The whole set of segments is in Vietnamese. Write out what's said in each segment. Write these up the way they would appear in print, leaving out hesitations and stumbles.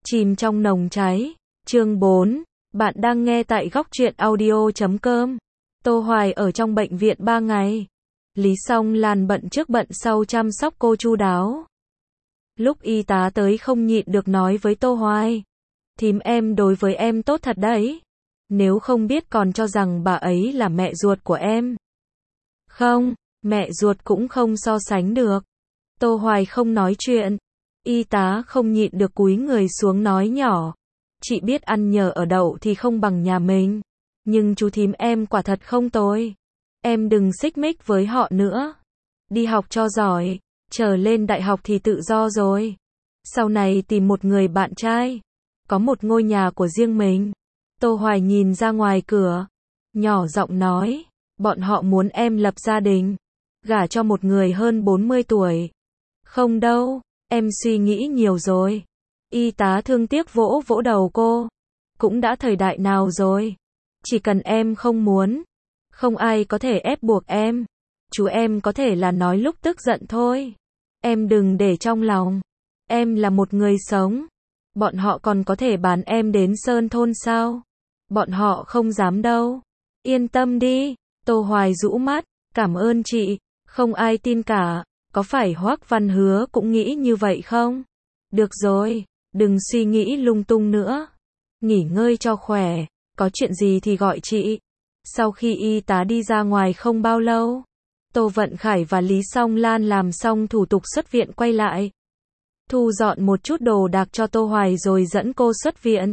Chìm trong nồng cháy. Chương 4. Bạn đang nghe tại góc truyện audio.com. Tô Hoài ở trong bệnh viện 3 ngày. Lý Song Lan bận trước bận sau chăm sóc cô chu đáo. Lúc y tá tới không nhịn được nói với Tô Hoài. Thím em đối với em tốt thật đấy. Nếu không biết còn cho rằng bà ấy là mẹ ruột của em. Không, mẹ ruột cũng không so sánh được. Tô Hoài không nói chuyện. Y tá không nhịn được cúi người xuống nói nhỏ. Chị biết ăn nhờ ở đậu thì không bằng nhà mình. Nhưng chú thím em quả thật không tồi. Em đừng xích mích với họ nữa. Đi học cho giỏi. Chờ lên đại học thì tự do rồi. Sau này tìm một người bạn trai. Có một ngôi nhà của riêng mình. Tô Hoài nhìn ra ngoài cửa. Nhỏ giọng nói. Bọn họ muốn em lập gia đình. Gả cho một người hơn 40 tuổi. Không đâu. Em suy nghĩ nhiều rồi. Y tá thương tiếc vỗ vỗ đầu cô. Cũng đã thời đại nào rồi. Chỉ cần em không muốn. Không ai có thể ép buộc em. Chú em có thể là nói lúc tức giận thôi. Em đừng để trong lòng. Em là một người sống. Bọn họ còn có thể bán em đến sơn thôn sao? Bọn họ không dám đâu. Yên tâm đi. Tô Hoài rũ mắt. Cảm ơn chị. Không ai tin cả. Có phải Hoắc Văn Hứa cũng nghĩ như vậy không? Được rồi. Đừng suy nghĩ lung tung nữa. Nghỉ ngơi cho khỏe. Có chuyện gì thì gọi chị. Sau khi y tá đi ra ngoài không bao lâu. Tô Vận Khải và Lý Song Lan làm xong thủ tục xuất viện quay lại. Thu dọn một chút đồ đạc cho Tô Hoài rồi dẫn cô xuất viện.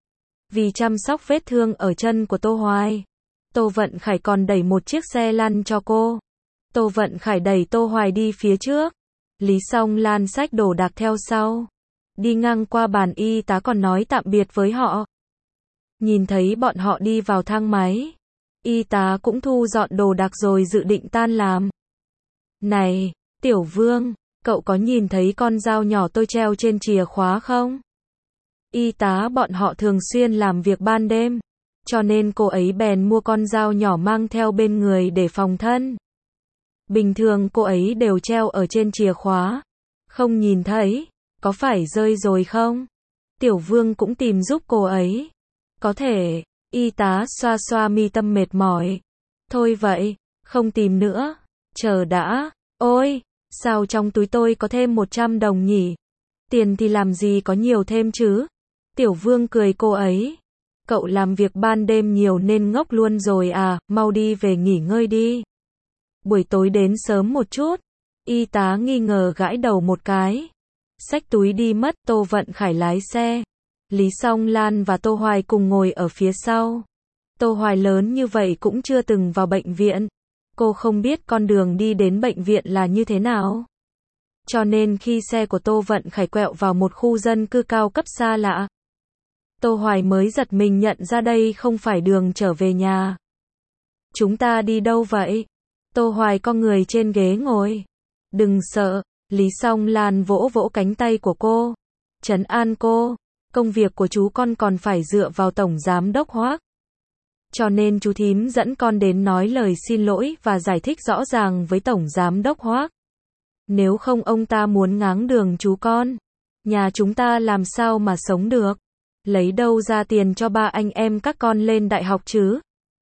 Vì chăm sóc vết thương ở chân của Tô Hoài. Tô Vận Khải còn đẩy một chiếc xe lăn cho cô. Tô Vận Khải đẩy Tô Hoài đi phía trước. Lý Song Lan xách đồ đạc theo sau. Đi ngang qua bàn y tá còn nói tạm biệt với họ. Nhìn thấy bọn họ đi vào thang máy. Y tá cũng thu dọn đồ đạc rồi dự định tan làm. Này, Tiểu Vương, cậu có nhìn thấy con dao nhỏ tôi treo trên chìa khóa không? Y tá bọn họ thường xuyên làm việc ban đêm. Cho nên cô ấy bèn mua con dao nhỏ mang theo bên người để phòng thân. Bình thường cô ấy đều treo ở trên chìa khóa. Không nhìn thấy. Có phải rơi rồi không? Tiểu Vương cũng tìm giúp cô ấy. Có thể. Y tá xoa xoa mi tâm mệt mỏi. Thôi vậy. Không tìm nữa. Chờ đã. Ôi. Sao trong túi tôi có thêm 100 đồng nhỉ? Tiền thì làm gì có nhiều thêm chứ? Tiểu Vương cười cô ấy. Cậu làm việc ban đêm nhiều nên ngốc luôn rồi à, mau đi về nghỉ ngơi đi. Buổi tối đến sớm một chút. Y tá nghi ngờ gãi đầu một cái. Xách túi đi mất. Tô Vận Khải lái xe. Lý Song Lan và Tô Hoài cùng ngồi ở phía sau. Tô Hoài lớn như vậy cũng chưa từng vào bệnh viện. Cô không biết con đường đi đến bệnh viện là như thế nào. Cho nên khi xe của Tô Vận Khải quẹo vào một khu dân cư cao cấp xa lạ. Tô Hoài mới giật mình nhận ra đây không phải đường trở về nhà. Chúng ta đi đâu vậy? Tô Hoài co người trên ghế ngồi. Đừng sợ. Lý Song Lan vỗ vỗ cánh tay của cô. Trấn an cô. Công việc của chú con còn phải dựa vào Tổng Giám Đốc Hoắc. Cho nên chú thím dẫn con đến nói lời xin lỗi và giải thích rõ ràng với Tổng Giám Đốc Hoắc. Nếu không ông ta muốn ngáng đường chú con. Nhà chúng ta làm sao mà sống được. Lấy đâu ra tiền cho ba anh em các con lên đại học chứ?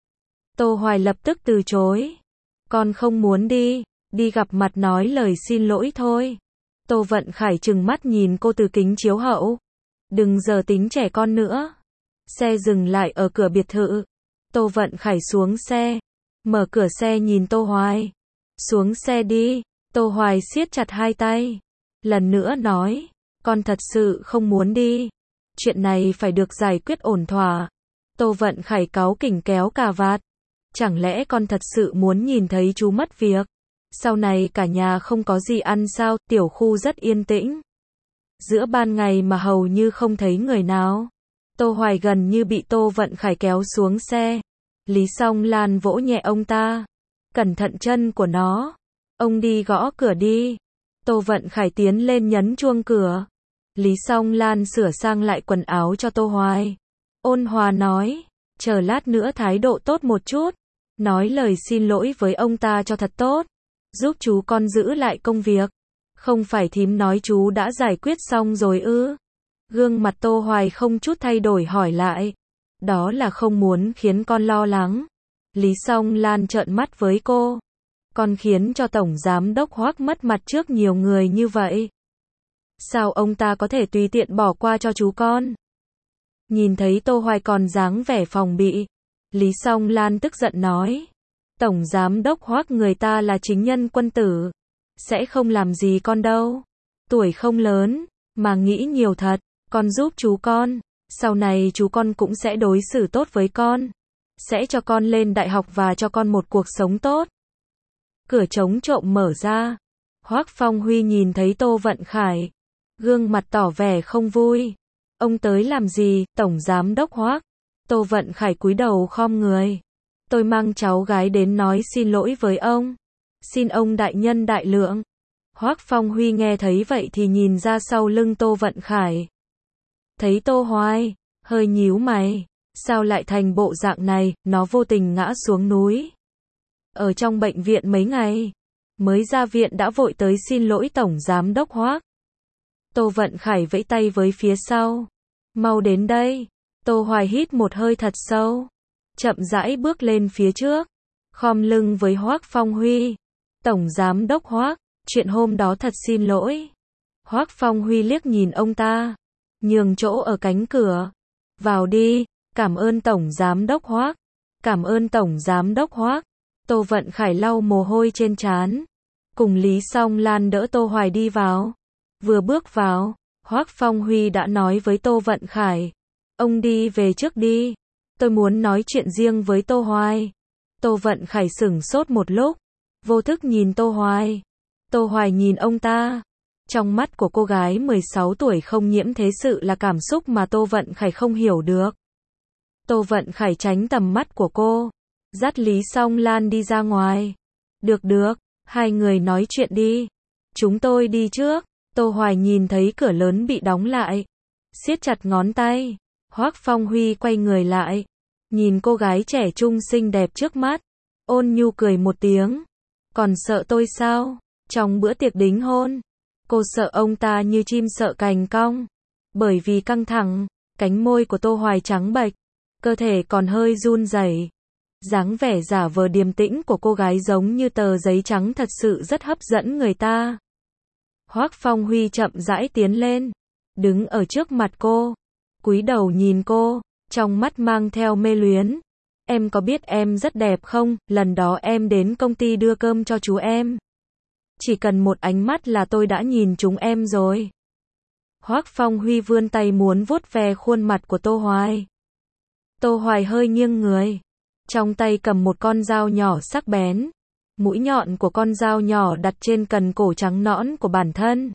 Tô Hoài lập tức từ chối. Con không muốn đi. Đi gặp mặt nói lời xin lỗi thôi. Tô Vận Khải trừng mắt nhìn cô từ kính chiếu hậu. Đừng giờ tính trẻ con nữa. Xe dừng lại ở cửa biệt thự. Tô Vận Khải xuống xe. Mở cửa xe nhìn Tô Hoài. Xuống xe đi. Tô Hoài siết chặt hai tay. Lần nữa nói. Con thật sự không muốn đi. Chuyện này phải được giải quyết ổn thỏa. Tô Vận Khải cáu kỉnh kéo cà vạt. Chẳng lẽ con thật sự muốn nhìn thấy chú mất việc? Sau này cả nhà không có gì ăn sao? Tiểu khu rất yên tĩnh. Giữa ban ngày mà hầu như không thấy người nào. Tô Hoài gần như bị Tô Vận Khải kéo xuống xe. Lý Song Lan vỗ nhẹ ông ta. Cẩn thận chân của nó. Ông đi gõ cửa đi. Tô Vận Khải tiến lên nhấn chuông cửa. Lý Song Lan sửa sang lại quần áo cho Tô Hoài. Ôn hòa nói. Chờ lát nữa thái độ tốt một chút. Nói lời xin lỗi với ông ta cho thật tốt. Giúp chú con giữ lại công việc. Không phải thím nói chú đã giải quyết xong rồi ư? Gương mặt Tô Hoài không chút thay đổi hỏi lại. Đó là không muốn khiến con lo lắng. Lý Song Lan trợn mắt với cô. Con khiến cho Tổng Giám Đốc Hoắc mất mặt trước nhiều người như vậy. Sao ông ta có thể tùy tiện bỏ qua cho chú con? Nhìn thấy Tô Hoài còn dáng vẻ phòng bị. Lý Song Lan tức giận nói. Tổng Giám Đốc Hoắc người ta là chính nhân quân tử. Sẽ không làm gì con đâu. Tuổi không lớn, mà nghĩ nhiều thật. Con giúp chú con. Sau này chú con cũng sẽ đối xử tốt với con. Sẽ cho con lên đại học và cho con một cuộc sống tốt. Cửa trống trộm mở ra. Hoắc Phong Huy nhìn thấy Tô Vận Khải. Gương mặt tỏ vẻ không vui. Ông tới làm gì, Tổng Giám Đốc Hoắc? Tô Vận Khải cúi đầu khom người. Tôi mang cháu gái đến nói xin lỗi với ông. Xin ông đại nhân đại lượng. Hoắc Phong Huy nghe thấy vậy thì nhìn ra sau lưng Tô Vận Khải. Thấy Tô Hoài, hơi nhíu mày. Sao lại thành bộ dạng này, nó vô tình ngã xuống núi. Ở trong bệnh viện mấy ngày. Mới ra viện đã vội tới xin lỗi Tổng Giám Đốc Hoắc. Tô Vận Khải vẫy tay với phía sau. Mau đến đây. Tô Hoài hít một hơi thật sâu. Chậm rãi bước lên phía trước. Khom lưng với Hoắc Phong Huy. Tổng Giám Đốc Hoắc, chuyện hôm đó thật xin lỗi. Hoắc Phong Huy liếc nhìn ông ta. Nhường chỗ ở cánh cửa. Vào đi. Cảm ơn Tổng Giám Đốc Hoắc. Cảm ơn Tổng Giám Đốc Hoắc. Tô Vận Khải lau mồ hôi trên trán. Cùng Lý Song Lan đỡ Tô Hoài đi vào. Vừa bước vào, Hoắc Phong Huy đã nói với Tô Vận Khải. Ông đi về trước đi. Tôi muốn nói chuyện riêng với Tô Hoài. Tô Vận Khải sửng sốt một lúc. Vô thức nhìn Tô Hoài. Tô Hoài nhìn ông ta. Trong mắt của cô gái 16 tuổi không nhiễm thế sự là cảm xúc mà Tô Vận Khải không hiểu được. Tô Vận Khải tránh tầm mắt của cô. Dắt Lý Song Lan đi ra ngoài. Được, hai người nói chuyện đi. Chúng tôi đi trước. Tô Hoài nhìn thấy cửa lớn bị đóng lại. Siết chặt ngón tay. Hoắc Phong Huy quay người lại. Nhìn cô gái trẻ trung xinh đẹp trước mắt. Ôn nhu cười một tiếng. Còn sợ tôi sao? Trong bữa tiệc đính hôn. Cô sợ ông ta như chim sợ cành cong. Bởi vì căng thẳng, cánh môi của Tô Hoài trắng bệch. Cơ thể còn hơi run rẩy. Dáng vẻ giả vờ điềm tĩnh của cô gái giống như tờ giấy trắng thật sự rất hấp dẫn người ta. Hoắc Phong Huy chậm rãi tiến lên, đứng ở trước mặt cô, cúi đầu nhìn cô, trong mắt mang theo mê luyến. Em có biết em rất đẹp không? Lần đó em đến công ty đưa cơm cho chú em. Chỉ cần một ánh mắt là tôi đã nhìn trúng em rồi. Hoắc Phong Huy vươn tay muốn vuốt ve khuôn mặt của Tô Hoài. Tô Hoài hơi nghiêng người. Trong tay cầm một con dao nhỏ sắc bén. Mũi nhọn của con dao nhỏ đặt trên cần cổ trắng nõn của bản thân.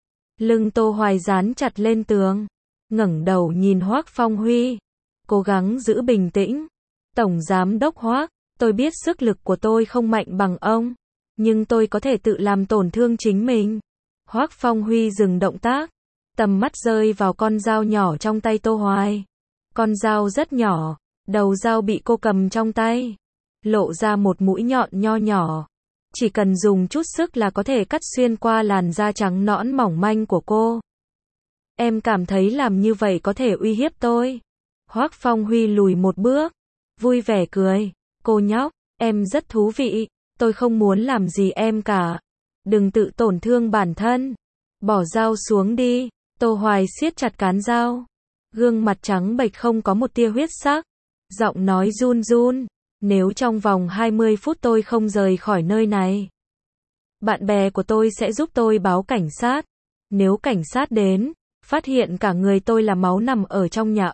Lưng Tô Hoài dán chặt lên tường. Ngẩng đầu nhìn Hoắc Phong Huy. Cố gắng giữ bình tĩnh. Tổng Giám Đốc Hoắc, tôi biết sức lực của tôi không mạnh bằng ông. Nhưng tôi có thể tự làm tổn thương chính mình. Hoắc Phong Huy dừng động tác. Tầm mắt rơi vào con dao nhỏ trong tay Tô Hoài. Con dao rất nhỏ. Đầu dao bị cô cầm trong tay. Lộ ra một mũi nhọn nho nhỏ. Chỉ cần dùng chút sức là có thể cắt xuyên qua làn da trắng nõn mỏng manh của cô. Em cảm thấy làm như vậy có thể uy hiếp tôi. Hoắc Phong Huy lùi một bước. Vui vẻ cười. Cô nhóc, em rất thú vị. Tôi không muốn làm gì em cả. Đừng tự tổn thương bản thân. Bỏ dao xuống đi. Tô Hoài siết chặt cán dao. Gương mặt trắng bệch không có một tia huyết sắc. Giọng nói run run. Nếu trong vòng 20 phút tôi không rời khỏi nơi này, bạn bè của tôi sẽ giúp tôi báo cảnh sát. Nếu cảnh sát đến, phát hiện cả người tôi là máu nằm ở trong nhà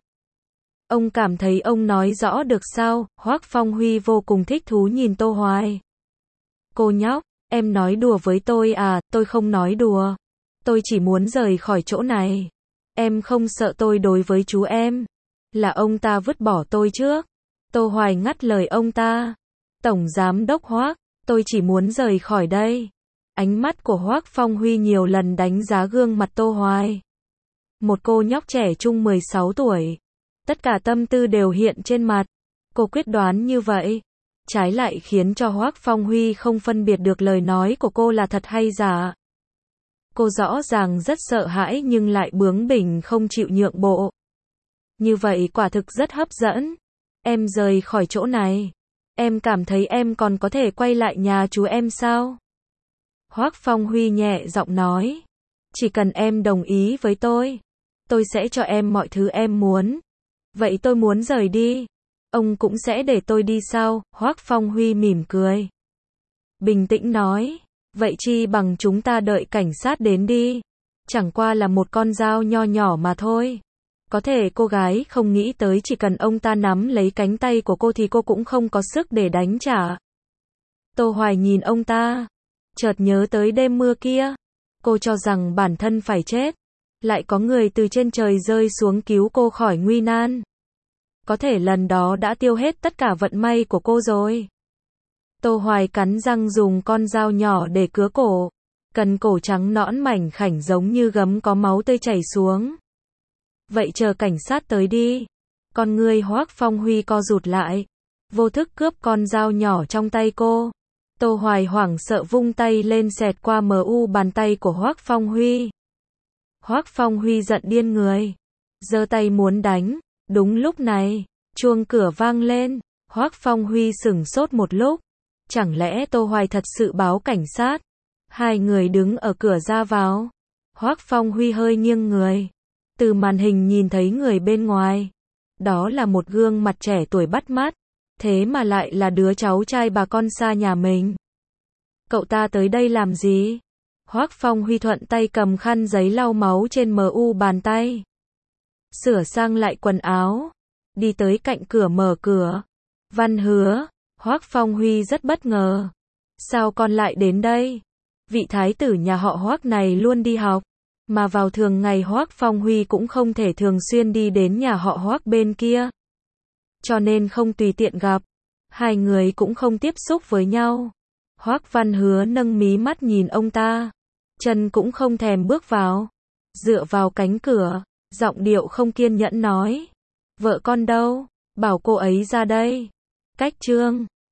ông cảm thấy ông nói rõ được sao? Hoắc Phong Huy vô cùng thích thú nhìn Tô Hoài. Cô nhóc, em nói đùa với tôi à? Tôi không nói đùa. Tôi chỉ muốn rời khỏi chỗ này. Em không sợ tôi đối với chú em. Là ông ta vứt bỏ tôi trước. Tô Hoài ngắt lời ông ta. Tổng Giám Đốc Hoắc, tôi chỉ muốn rời khỏi đây. Ánh mắt của Hoắc Phong Huy nhiều lần đánh giá gương mặt Tô Hoài. Một cô nhóc trẻ trung 16 tuổi. Tất cả tâm tư đều hiện trên mặt. Cô quyết đoán như vậy. Trái lại khiến cho Hoắc Phong Huy không phân biệt được lời nói của cô là thật hay giả. Cô rõ ràng rất sợ hãi nhưng lại bướng bỉnh không chịu nhượng bộ. Như vậy quả thực rất hấp dẫn. Em rời khỏi chỗ này. Em cảm thấy em còn có thể quay lại nhà chú em sao? Hoắc Phong Huy nhẹ giọng nói. Chỉ cần em đồng ý với tôi sẽ cho em mọi thứ em muốn. Vậy tôi muốn rời đi. Ông cũng sẽ để tôi đi sao? Hoắc Phong Huy mỉm cười. Bình tĩnh nói. Vậy chi bằng chúng ta đợi cảnh sát đến đi. Chẳng qua là một con dao nho nhỏ mà thôi. Có thể cô gái không nghĩ tới chỉ cần ông ta nắm lấy cánh tay của cô thì cô cũng không có sức để đánh trả. Tô Hoài nhìn ông ta. Chợt nhớ tới đêm mưa kia. Cô cho rằng bản thân phải chết. Lại có người từ trên trời rơi xuống cứu cô khỏi nguy nan. Có thể lần đó đã tiêu hết tất cả vận may của cô rồi. Tô Hoài cắn răng dùng con dao nhỏ để cứa cổ. Cần cổ trắng nõn mảnh khảnh giống như gấm có máu tươi chảy xuống. Vậy chờ cảnh sát tới đi. Con người Hoắc Phong Huy co rụt lại. Vô thức cướp con dao nhỏ trong tay cô. Tô Hoài hoảng sợ vung tay lên xẹt qua bàn tay của Hoắc Phong Huy. Hoắc Phong Huy giận điên người. Giơ tay muốn đánh. Đúng lúc này, chuông cửa vang lên. Hoắc Phong Huy sửng sốt một lúc. Chẳng lẽ Tô Hoài thật sự báo cảnh sát? Hai người đứng ở cửa ra vào. Hoắc Phong Huy hơi nghiêng người. Từ màn hình nhìn thấy người bên ngoài. Đó là một gương mặt trẻ tuổi bắt mắt. Thế mà lại là đứa cháu trai bà con xa nhà mình. Cậu ta tới đây làm gì? Hoắc Phong Huy thuận tay cầm khăn giấy lau máu trên bàn tay. Sửa sang lại quần áo. Đi tới cạnh cửa mở cửa. Văn Hứa. Hoắc Phong Huy rất bất ngờ. Sao con lại đến đây? Vị thái tử nhà họ Hoắc này luôn đi học. Mà vào thường ngày Hoắc Phong Huy cũng không thể thường xuyên đi đến nhà họ Hoắc bên kia. Cho nên không tùy tiện gặp. Hai người cũng không tiếp xúc với nhau. Hoắc Văn Hứa nâng mí mắt nhìn ông ta. Chân cũng không thèm bước vào. Dựa vào cánh cửa. Giọng điệu không kiên nhẫn nói. Vợ con đâu? Bảo cô ấy ra đây. Cách chương